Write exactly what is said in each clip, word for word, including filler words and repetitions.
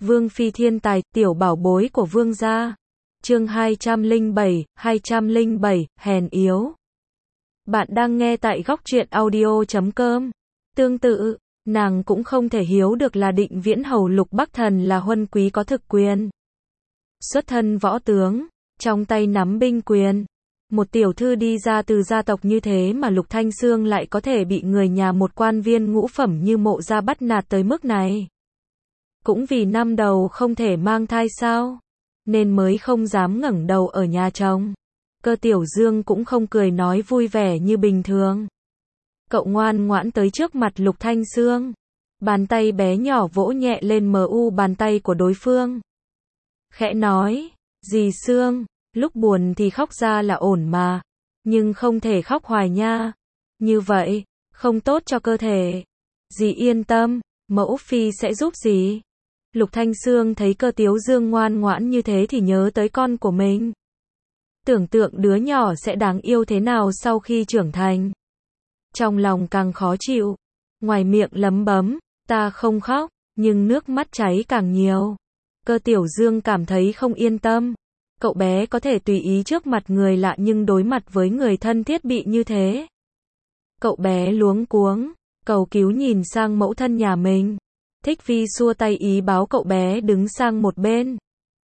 Vương phi thiên tài, tiểu bảo bối của vương gia. Chương hai trăm lẻ bảy, hai trăm lẻ bảy, hèn yếu. Bạn đang nghe tại góc truyện audio chấm com. Tương tự, nàng cũng không thể hiểu được là Định Viễn hầu Lục Bắc Thần là huân quý có thực quyền. Xuất thân võ tướng, trong tay nắm binh quyền. Một tiểu thư đi ra từ gia tộc như thế mà Lục Thanh Xương lại có thể bị người nhà một quan viên ngũ phẩm như Mộ gia bắt nạt tới mức này. Cũng vì năm đầu không thể mang thai sao, nên mới không dám ngẩng đầu ở nhà chồng. Cơ Tiểu Dương cũng không cười nói vui vẻ như bình thường. Cậu ngoan ngoãn tới trước mặt Lục Thanh Xương. Bàn tay bé nhỏ vỗ nhẹ lên mờ u bàn tay của đối phương. Khẽ nói, dì Xương, lúc buồn thì khóc ra là ổn mà. Nhưng không thể khóc hoài nha. Như vậy, không tốt cho cơ thể. Dì yên tâm, mẫu phi sẽ giúp dì. Lục Thanh Xương thấy Cơ Tiếu Dương ngoan ngoãn như thế thì nhớ tới con của mình. Tưởng tượng đứa nhỏ sẽ đáng yêu thế nào sau khi trưởng thành. Trong lòng càng khó chịu. Ngoài miệng lấm bấm, ta không khóc, nhưng nước mắt cháy càng nhiều. Cơ Tiểu Dương cảm thấy không yên tâm. Cậu bé có thể tùy ý trước mặt người lạ nhưng đối mặt với người thân thiết bị như thế. Cậu bé luống cuống, cầu cứu nhìn sang mẫu thân nhà mình. Thích Phi xua tay ý báo cậu bé đứng sang một bên.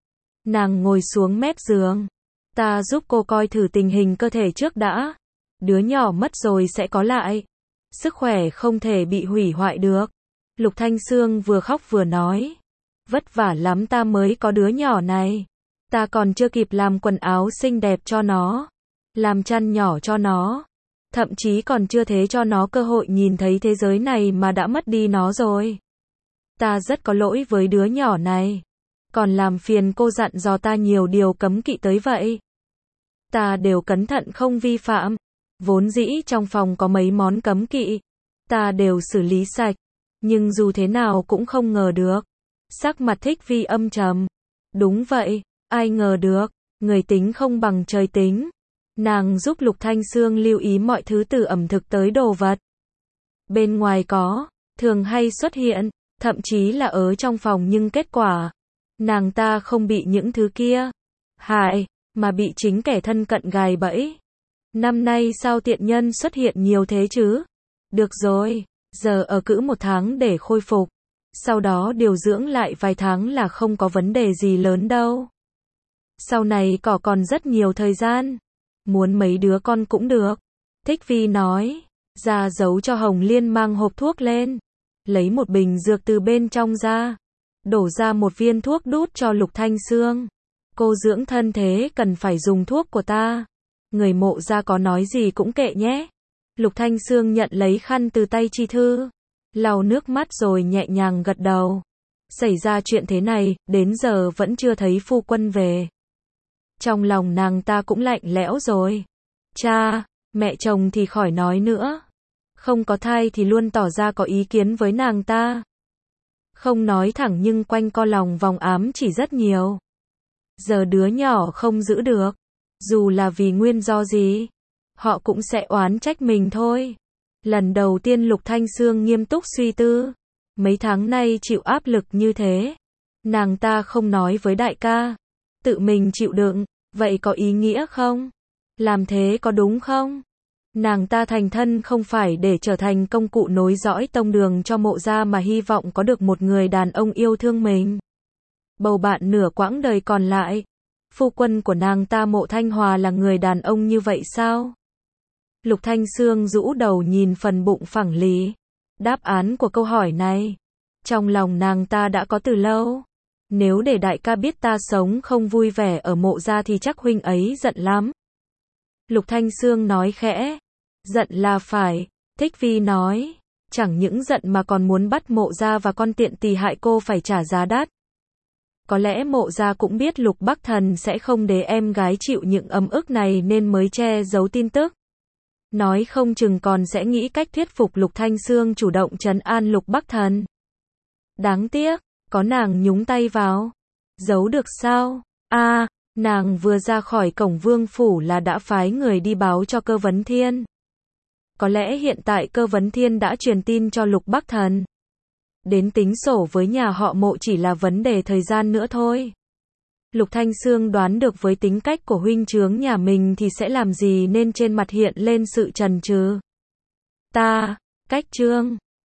Nàng ngồi xuống mép giường. Ta giúp cô coi thử tình hình cơ thể trước đã. Đứa nhỏ mất rồi sẽ có lại. Sức khỏe không thể bị hủy hoại được. Lục Thanh Xương vừa khóc vừa nói. Vất vả lắm ta mới có đứa nhỏ này. Ta còn chưa kịp làm quần áo xinh đẹp cho nó. Làm chăn nhỏ cho nó. Thậm chí còn chưa thế cho nó cơ hội nhìn thấy thế giới này mà đã mất đi nó rồi. Ta rất có lỗi với đứa nhỏ này. Còn làm phiền cô dặn dò ta nhiều điều cấm kỵ tới vậy. Ta đều cẩn thận không vi phạm. Vốn dĩ trong phòng có mấy món cấm kỵ. Ta đều xử lý sạch. Nhưng dù thế nào cũng không ngờ được. Sắc mặt Thích Vi âm trầm. Đúng vậy, ai ngờ được. Người tính không bằng trời tính. Nàng giúp Lục Thanh Xương lưu ý mọi thứ từ ẩm thực tới đồ vật. Bên ngoài có, thường hay xuất hiện. Thậm chí là ở trong phòng nhưng kết quả. Nàng ta không bị những thứ kia hại, mà bị chính kẻ thân cận gài bẫy. Năm nay sao tiện nhân xuất hiện nhiều thế chứ? Được rồi, giờ ở cữ một tháng để khôi phục. Sau đó điều dưỡng lại vài tháng là không có vấn đề gì lớn đâu. Sau này cỏ còn rất nhiều thời gian. Muốn mấy đứa con cũng được. Thích Vi nói, ra giấu cho Hồng Liên mang hộp thuốc lên. Lấy một bình dược từ bên trong ra. Đổ ra một viên thuốc đút cho Lục Thanh Xương. Cô dưỡng thân thế cần phải dùng thuốc của ta. Người Mộ gia có nói gì cũng kệ nhé. Lục Thanh Xương nhận lấy khăn từ tay Chi Thư. Lau nước mắt rồi nhẹ nhàng gật đầu. Xảy ra chuyện thế này, đến giờ vẫn chưa thấy phu quân về. Trong lòng nàng ta cũng lạnh lẽo rồi. Cha, mẹ chồng thì khỏi nói nữa. Không có thai thì luôn tỏ ra có ý kiến với nàng ta. Không nói thẳng nhưng quanh co lòng vòng ám chỉ rất nhiều. Giờ đứa nhỏ không giữ được. Dù là vì nguyên do gì, họ cũng sẽ oán trách mình thôi. Lần đầu tiên Lục Thanh Xương nghiêm túc suy tư. Mấy tháng nay chịu áp lực như thế. Nàng ta không nói với đại ca. Tự mình chịu đựng, vậy có ý nghĩa không? Làm thế có đúng không? Nàng ta thành thân không phải để trở thành công cụ nối dõi tông đường cho Mộ gia mà hy vọng có được một người đàn ông yêu thương mình. Bầu bạn nửa quãng đời còn lại. Phu quân của nàng ta Mộ Thanh Hòa là người đàn ông như vậy sao? Lục Thanh Xương rũ đầu nhìn phần bụng phẳng lì. Đáp án của câu hỏi này, trong lòng nàng ta đã có từ lâu. Nếu để đại ca biết ta sống không vui vẻ ở Mộ gia thì chắc huynh ấy giận lắm. Lục Thanh Xương nói khẽ. Giận là phải. Thích Vi nói. Chẳng những giận mà còn muốn bắt Mộ gia và con tiện tỳ hại cô phải trả giá đắt. Có lẽ Mộ gia cũng biết Lục Bắc Thần sẽ không để em gái chịu những ấm ức này nên mới che giấu tin tức. Nói không chừng còn sẽ nghĩ cách thuyết phục Lục Thanh Xương chủ động trấn an Lục Bắc Thần. Đáng tiếc, có nàng nhúng tay vào. Giấu được sao? À, nàng vừa ra khỏi cổng vương phủ là đã phái người đi báo cho Cơ Vấn Thiên. Có lẽ hiện tại Cơ Vấn Thiên đã truyền tin cho Lục Bắc Thần. đến tính sổ với nhà họ Mộ chỉ là vấn đề thời gian nữa thôi. Lục Thanh Xương đoán được với tính cách của huynh trướng nhà mình thì sẽ làm gì nên trên mặt hiện lên sự chần chừ. Ta, cách Trương